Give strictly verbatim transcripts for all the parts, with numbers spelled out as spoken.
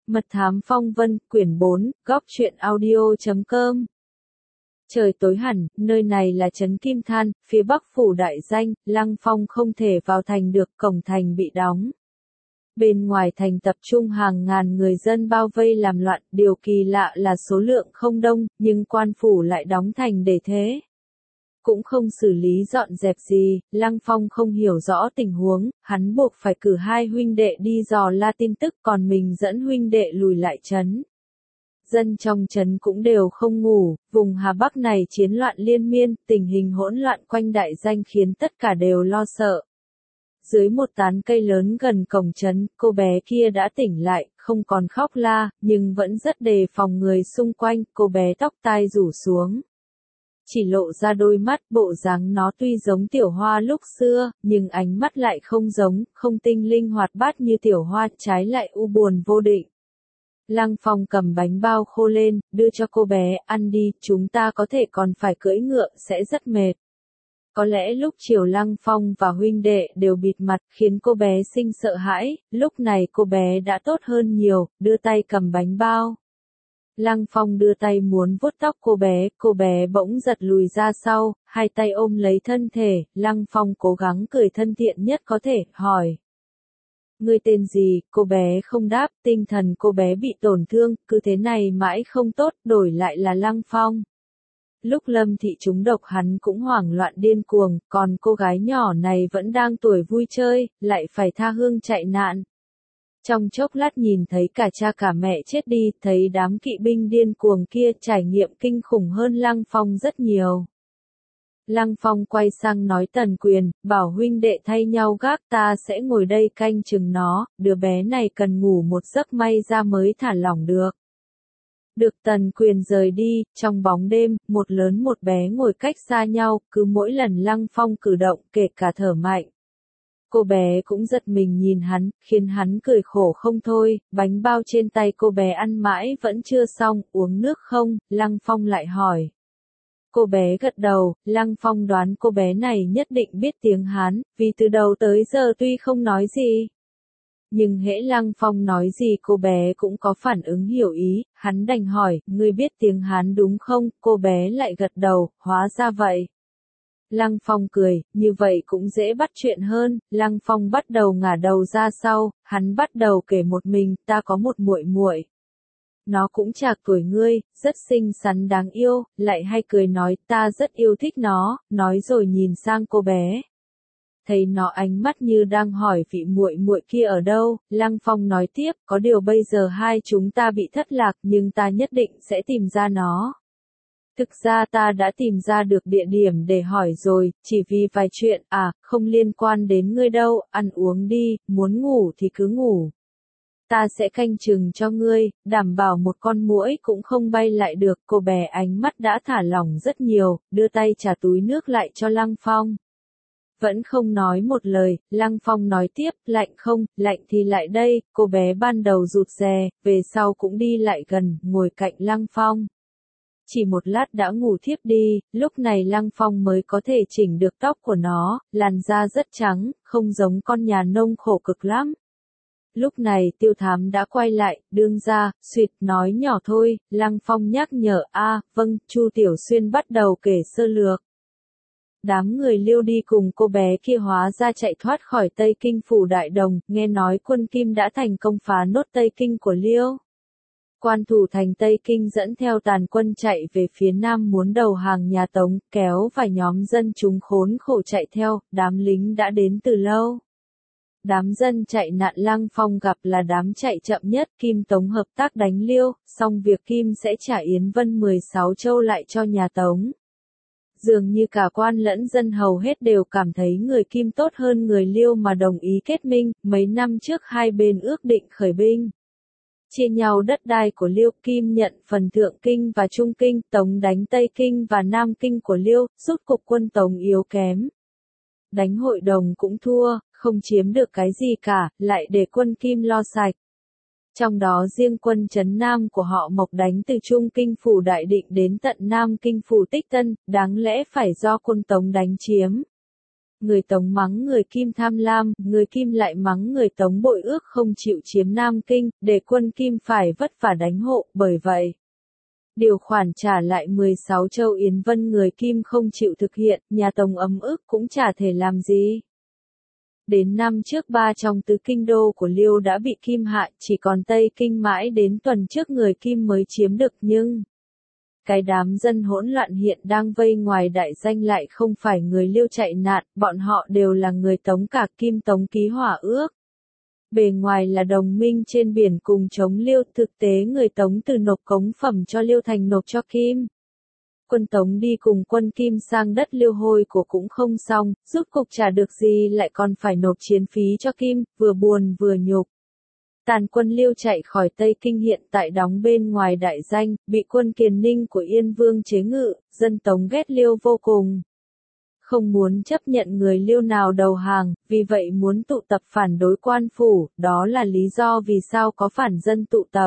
Mật thám phong vân, quyển bốn, góc truyện audio chấm com. Trời tối hẳn, nơi này là trấn Kim Than, phía bắc phủ đại danh, Lăng Phong không thể vào thành được, cổng thành bị đóng. Bên ngoài thành tập trung hàng ngàn người dân bao vây làm loạn, điều kỳ lạ là số lượng không đông, nhưng quan phủ lại đóng thành để thế. Cũng không xử lý dọn dẹp gì, Lăng Phong không hiểu rõ tình huống, hắn buộc phải cử hai huynh đệ đi dò la tin tức, còn mình dẫn huynh đệ lùi lại trấn. Dân trong trấn cũng đều không ngủ, vùng Hà Bắc này chiến loạn liên miên, tình hình hỗn loạn quanh đại danh khiến tất cả đều lo sợ. Dưới một tán cây lớn gần cổng trấn, cô bé kia đã tỉnh lại, không còn khóc la, nhưng vẫn rất đề phòng người xung quanh, cô bé tóc tai rủ xuống. Chỉ lộ ra đôi mắt, bộ dáng nó tuy giống Tiểu Hoa lúc xưa, nhưng ánh mắt lại không giống, không tinh linh hoạt bát như Tiểu Hoa, trái lại u buồn vô định. Lăng Phong cầm bánh bao khô lên, đưa cho cô bé, ăn đi, chúng ta có thể còn phải cưỡi ngựa, sẽ rất mệt. Có lẽ lúc chiều Lăng Phong và huynh đệ đều bịt mặt, khiến cô bé sinh sợ hãi, lúc này cô bé đã tốt hơn nhiều, đưa tay cầm bánh bao. Lăng Phong đưa tay muốn vuốt tóc cô bé, cô bé bỗng giật lùi ra sau, hai tay ôm lấy thân thể, Lăng Phong cố gắng cười thân thiện nhất có thể, hỏi. Ngươi tên gì, cô bé không đáp, tinh thần cô bé bị tổn thương, cứ thế này mãi không tốt, đổi lại là Lăng Phong. Lúc Lâm Thị trúng độc hắn cũng hoảng loạn điên cuồng, còn cô gái nhỏ này vẫn đang tuổi vui chơi, lại phải tha hương chạy nạn. Trong chốc lát nhìn thấy cả cha cả mẹ chết đi, thấy đám kỵ binh điên cuồng kia trải nghiệm kinh khủng hơn Lăng Phong rất nhiều. Lăng Phong quay sang nói Tần Quyền, bảo huynh đệ thay nhau gác, ta sẽ ngồi đây canh chừng nó, đứa bé này cần ngủ một giấc may ra mới thả lỏng được. Được Tần Quyền rời đi, trong bóng đêm, một lớn một bé ngồi cách xa nhau, cứ mỗi lần Lăng Phong cử động, kể cả thở mạnh. Cô bé cũng giật mình nhìn hắn, khiến hắn cười khổ không thôi, bánh bao trên tay cô bé ăn mãi vẫn chưa xong, uống nước không, Lăng Phong lại hỏi. Cô bé gật đầu, Lăng Phong đoán cô bé này nhất định biết tiếng Hán, vì từ đầu tới giờ tuy không nói gì. Nhưng hễ Lăng Phong nói gì cô bé cũng có phản ứng hiểu ý, hắn đành hỏi, ngươi biết tiếng Hán đúng không, cô bé lại gật đầu, hóa ra vậy. Lăng Phong cười, như vậy cũng dễ bắt chuyện hơn, Lăng Phong bắt đầu ngả đầu ra sau, hắn bắt đầu kể một mình, ta có một muội muội. Nó cũng chạc tuổi ngươi, rất xinh xắn đáng yêu, lại hay cười nói, ta rất yêu thích nó, nói rồi nhìn sang cô bé. Thấy nó ánh mắt như đang hỏi vị muội muội kia ở đâu, Lăng Phong nói tiếp, có điều bây giờ hai chúng ta bị thất lạc nhưng ta nhất định sẽ tìm ra nó. Thực ra ta đã tìm ra được địa điểm để hỏi rồi, chỉ vì vài chuyện, à, không liên quan đến ngươi đâu, ăn uống đi, muốn ngủ thì cứ ngủ. Ta sẽ canh chừng cho ngươi, đảm bảo một con muỗi cũng không bay lại được, cô bé ánh mắt đã thả lỏng rất nhiều, đưa tay trả túi nước lại cho Lăng Phong. Vẫn không nói một lời, Lăng Phong nói tiếp, lạnh không, lạnh thì lại đây, cô bé ban đầu rụt rè, về sau cũng đi lại gần, ngồi cạnh Lăng Phong. Chỉ một lát đã ngủ thiếp đi, lúc này Lăng Phong mới có thể chỉnh được tóc của nó, làn da rất trắng, không giống con nhà nông khổ cực lắm. Lúc này Tiêu Thám đã quay lại, đương ra, suýt nói nhỏ thôi, Lăng Phong nhắc nhở, a, vâng, Chu Tiểu Xuyên bắt đầu kể sơ lược. Đám người Liêu đi cùng cô bé kia hóa ra chạy thoát khỏi Tây Kinh phủ Đại Đồng, nghe nói quân Kim đã thành công phá nốt Tây Kinh của Liêu. Quan thủ thành Tây Kinh dẫn theo tàn quân chạy về phía nam muốn đầu hàng nhà Tống, kéo vài nhóm dân chúng khốn khổ chạy theo, đám lính đã đến từ lâu. Đám dân chạy nạn Lăng Phong gặp là đám chạy chậm nhất, Kim Tống hợp tác đánh Liêu, xong việc Kim sẽ trả Yến Vân mười sáu châu lại cho nhà Tống. Dường như cả quan lẫn dân hầu hết đều cảm thấy người Kim tốt hơn người Liêu mà đồng ý kết minh, mấy năm trước hai bên ước định khởi binh. Chia nhau đất đai của Liêu, Kim nhận phần Thượng Kinh và Trung Kinh, Tống đánh Tây Kinh và Nam Kinh của Liêu, rút cục quân Tống yếu kém. Đánh hội đồng cũng thua, không chiếm được cái gì cả, lại để quân Kim lo sạch. Trong đó riêng quân trấn Nam của họ Mộc đánh từ Trung Kinh phủ Đại Định đến tận Nam Kinh phủ Tích Tân, đáng lẽ phải do quân Tống đánh chiếm. Người Tống mắng người Kim tham lam, người Kim lại mắng người Tống bội ước không chịu chiếm Nam Kinh, để quân Kim phải vất vả đánh hộ, bởi vậy điều khoản trả lại mười sáu châu Yến Vân người Kim không chịu thực hiện, nhà Tống ấm ức cũng chả thể làm gì. Đến năm trước ba trong tứ kinh đô của Liêu đã bị Kim hại, chỉ còn Tây Kinh mãi đến tuần trước người Kim mới chiếm được, nhưng cái đám dân hỗn loạn hiện đang vây ngoài đại danh lại không phải người Liêu chạy nạn, bọn họ đều là người Tống, cả Kim Tống ký hòa ước. Bề ngoài là đồng minh trên biển cùng chống Liêu, thực tế người Tống từ nộp cống phẩm cho Liêu thành nộp cho Kim. Quân Tống đi cùng quân Kim sang đất Liêu hôi của cũng không xong, rốt cục trả được gì lại còn phải nộp chiến phí cho Kim, vừa buồn vừa nhục. Tàn quân Liêu chạy khỏi Tây Kinh hiện tại đóng bên ngoài đại danh, bị quân Kiền Ninh của Yên Vương chế ngự, dân Tống ghét Liêu vô cùng. Không muốn chấp nhận người Liêu nào đầu hàng, vì vậy muốn tụ tập phản đối quan phủ, đó là lý do vì sao có phản dân tụ tập.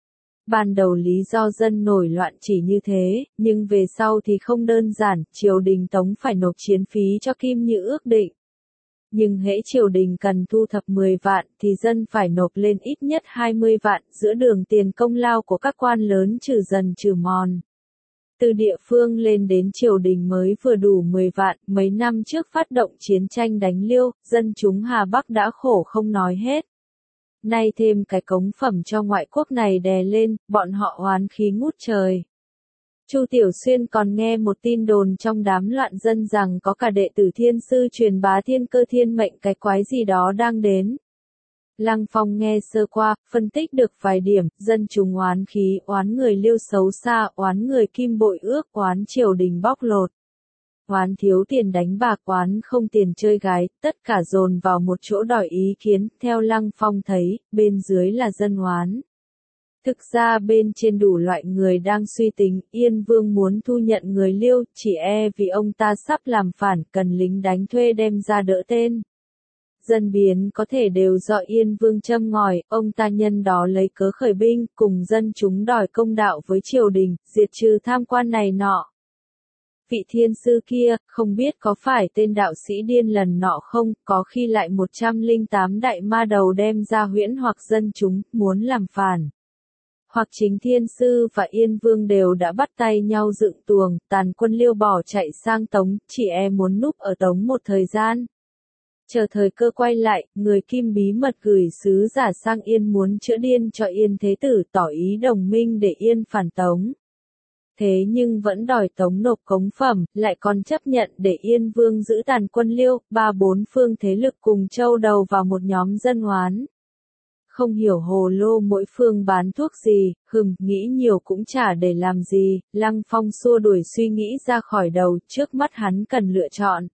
Ban đầu lý do dân nổi loạn chỉ như thế, nhưng về sau thì không đơn giản, triều đình Tống phải nộp chiến phí cho Kim như ước định. Nhưng hễ triều đình cần thu thập mười vạn thì dân phải nộp lên ít nhất hai mươi vạn, giữa đường tiền công lao của các quan lớn trừ dần trừ mòn. Từ địa phương lên đến triều đình mới vừa đủ mười vạn, mấy năm trước phát động chiến tranh đánh Liêu, dân chúng Hà Bắc đã khổ không nói hết. Nay thêm cái cống phẩm cho ngoại quốc này đè lên, bọn họ oán khí ngút trời. Chu Tiểu Xuyên còn nghe một tin đồn trong đám loạn dân rằng có cả đệ tử thiên sư truyền bá thiên cơ thiên mệnh cái quái gì đó đang đến. Lăng Phong nghe sơ qua, phân tích được vài điểm, dân chúng oán khí, oán người Liêu xấu xa, oán người Kim bội ước, oán triều đình bóc lột. Oán thiếu tiền đánh bạc, oán không tiền chơi gái, tất cả dồn vào một chỗ đòi ý kiến, theo Lăng Phong thấy, bên dưới là dân oán. Thực ra bên trên đủ loại người đang suy tính, Yên Vương muốn thu nhận người Liêu, chỉ e vì ông ta sắp làm phản, cần lính đánh thuê đem ra đỡ tên. Dân biến có thể đều do Yên Vương châm ngòi, ông ta nhân đó lấy cớ khởi binh, cùng dân chúng đòi công đạo với triều đình, diệt trừ tham quan này nọ. Vị thiên sư kia, không biết có phải tên đạo sĩ điên lần nọ không, có khi lại một trăm lẻ tám đại ma đầu đem ra huyễn hoặc dân chúng, muốn làm phản. Hoặc chính thiên sư và Yên Vương đều đã bắt tay nhau dựng tuồng, tàn quân Liêu bỏ chạy sang Tống, chỉ e muốn núp ở Tống một thời gian. Chờ thời cơ quay lại, người Kim bí mật gửi sứ giả sang Yên muốn chữa điên cho Yên Thế Tử, tỏ ý đồng minh để Yên phản Tống. Thế nhưng vẫn đòi Tống nộp cống phẩm, lại còn chấp nhận để Yên Vương giữ tàn quân Liêu, ba bốn phương thế lực cùng châu đầu vào một nhóm dân oán. Không hiểu hồ lô mỗi phương bán thuốc gì, hừm, nghĩ nhiều cũng chả để làm gì, Lăng Phong xua đuổi suy nghĩ ra khỏi đầu, trước mắt hắn cần lựa chọn.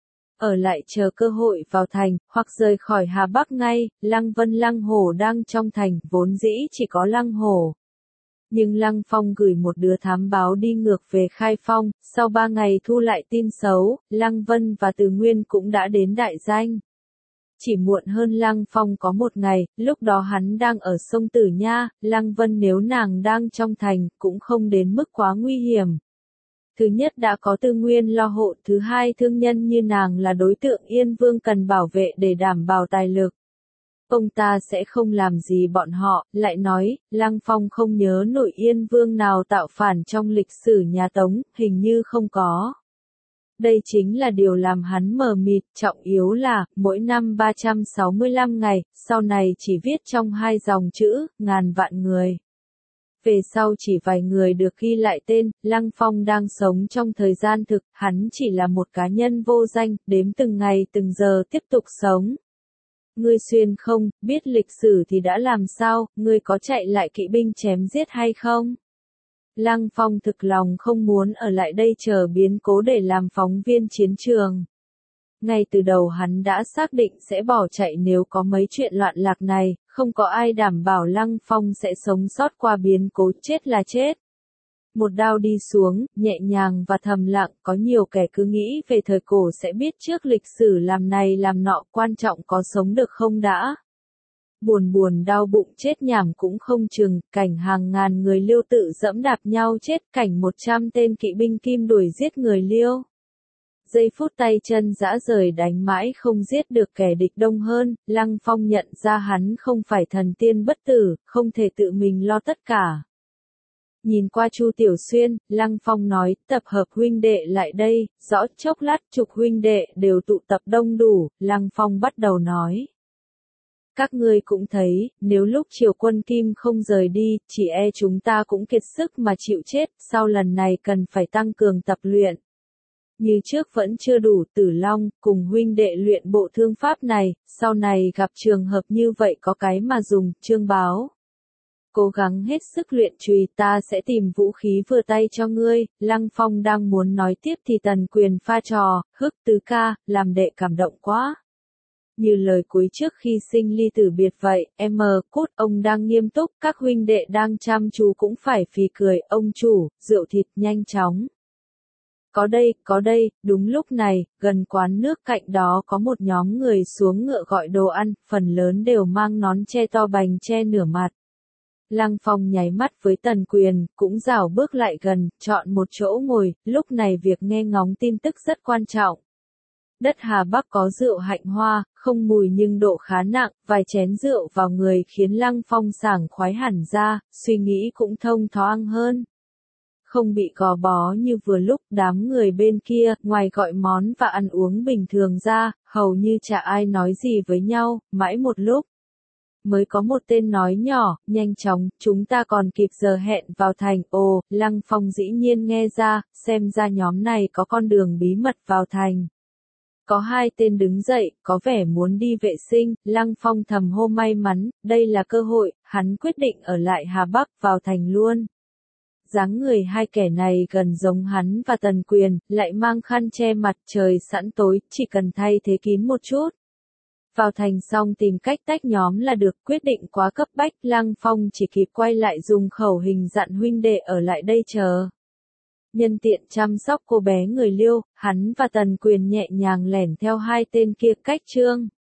Ở lại chờ cơ hội vào thành, hoặc rời khỏi Hà Bắc ngay, Lăng Vân Lăng Hổ đang trong thành, vốn dĩ chỉ có Lăng Hổ. Nhưng Lăng Phong gửi một đứa thám báo đi ngược về Khai Phong, sau ba ngày thu lại tin xấu, Lăng Vân và Từ Nguyên cũng đã đến đại danh. Chỉ muộn hơn Lăng Phong có một ngày, lúc đó hắn đang ở sông Tử Nha, Lăng Vân nếu nàng đang trong thành, cũng không đến mức quá nguy hiểm. Thứ nhất đã có Tư Nguyên lo hộ, thứ hai thương nhân như nàng là đối tượng Yên Vương cần bảo vệ để đảm bảo tài lực. Ông ta sẽ không làm gì bọn họ, lại nói, Lăng Phong không nhớ nổi Yên Vương nào tạo phản trong lịch sử nhà Tống, hình như không có. Đây chính là điều làm hắn mờ mịt, trọng yếu là, mỗi năm ba trăm sáu mươi lăm ngày, sau này chỉ viết trong hai dòng chữ, ngàn vạn người. Về sau chỉ vài người được ghi lại tên, Lăng Phong đang sống trong thời gian thực, hắn chỉ là một cá nhân vô danh, đếm từng ngày từng giờ tiếp tục sống. Ngươi Xuyên không, biết lịch sử thì đã làm sao, ngươi có chạy lại kỵ binh chém giết hay không? Lăng Phong thực lòng không muốn ở lại đây chờ biến cố để làm phóng viên chiến trường. Ngay từ đầu hắn đã xác định sẽ bỏ chạy nếu có mấy chuyện loạn lạc này, không có ai đảm bảo Lăng Phong sẽ sống sót qua biến cố, chết là chết. Một đao đi xuống, nhẹ nhàng và thầm lặng, có nhiều kẻ cứ nghĩ về thời cổ sẽ biết trước lịch sử làm này làm nọ, quan trọng có sống được không đã. Buồn buồn đau bụng chết nhảm cũng không chừng, cảnh hàng ngàn người Liêu tự dẫm đạp nhau chết, cảnh một trăm tên kỵ binh Kim đuổi giết người Liêu. Giây phút tay chân dã rời đánh mãi không giết được kẻ địch đông hơn, Lăng Phong nhận ra hắn không phải thần tiên bất tử, không thể tự mình lo tất cả. Nhìn qua Chu Tiểu Xuyên, Lăng Phong nói, tập hợp huynh đệ lại đây, rõ chốc lát chục huynh đệ đều tụ tập đông đủ, Lăng Phong bắt đầu nói. Các ngươi cũng thấy, nếu lúc triều quân Kim không rời đi, chỉ e chúng ta cũng kiệt sức mà chịu chết, sau lần này cần phải tăng cường tập luyện. Như trước vẫn chưa đủ, Tử Long, cùng huynh đệ luyện bộ thương pháp này, sau này gặp trường hợp như vậy có cái mà dùng, Trương Báo. Cố gắng hết sức luyện chùy, ta sẽ tìm vũ khí vừa tay cho ngươi. Lăng Phong đang muốn nói tiếp thì Tần Quyền pha trò, hức tứ ca, làm đệ cảm động quá. Như lời cuối trước khi sinh ly tử biệt vậy, em mờ, cút, ông đang nghiêm túc, các huynh đệ đang chăm chú cũng phải phì cười, ông chủ, rượu thịt nhanh chóng. Có đây, có đây, đúng lúc này, gần quán nước cạnh đó có một nhóm người xuống ngựa gọi đồ ăn, phần lớn đều mang nón che to bành che nửa mặt. Lăng Phong nháy mắt với Tần Quyền, cũng rảo bước lại gần, chọn một chỗ ngồi, lúc này việc nghe ngóng tin tức rất quan trọng. Đất Hà Bắc có rượu hạnh hoa, không mùi nhưng độ khá nặng, vài chén rượu vào người khiến Lăng Phong sảng khoái hẳn ra, suy nghĩ cũng thông thoáng hơn. Không bị gò bó như vừa lúc đám người bên kia, ngoài gọi món và ăn uống bình thường ra, hầu như chả ai nói gì với nhau, mãi một lúc. Mới có một tên nói nhỏ, nhanh chóng, chúng ta còn kịp giờ hẹn vào thành, ồ, Lăng Phong dĩ nhiên nghe ra, xem ra nhóm này có con đường bí mật vào thành. Có hai tên đứng dậy, có vẻ muốn đi vệ sinh, Lăng Phong thầm hô may mắn, đây là cơ hội, hắn quyết định ở lại Hà Bắc vào thành luôn. Dáng người hai kẻ này gần giống hắn và Tần Quyền, lại mang khăn che mặt trời sẵn tối, chỉ cần thay thế kín một chút. Vào thành xong tìm cách tách nhóm là được, quyết định quá cấp bách, Lăng Phong chỉ kịp quay lại dùng khẩu hình dặn huynh đệ ở lại đây chờ. Nhân tiện chăm sóc cô bé người Liêu, hắn và Tần Quyền nhẹ nhàng lẻn theo hai tên kia cách Trương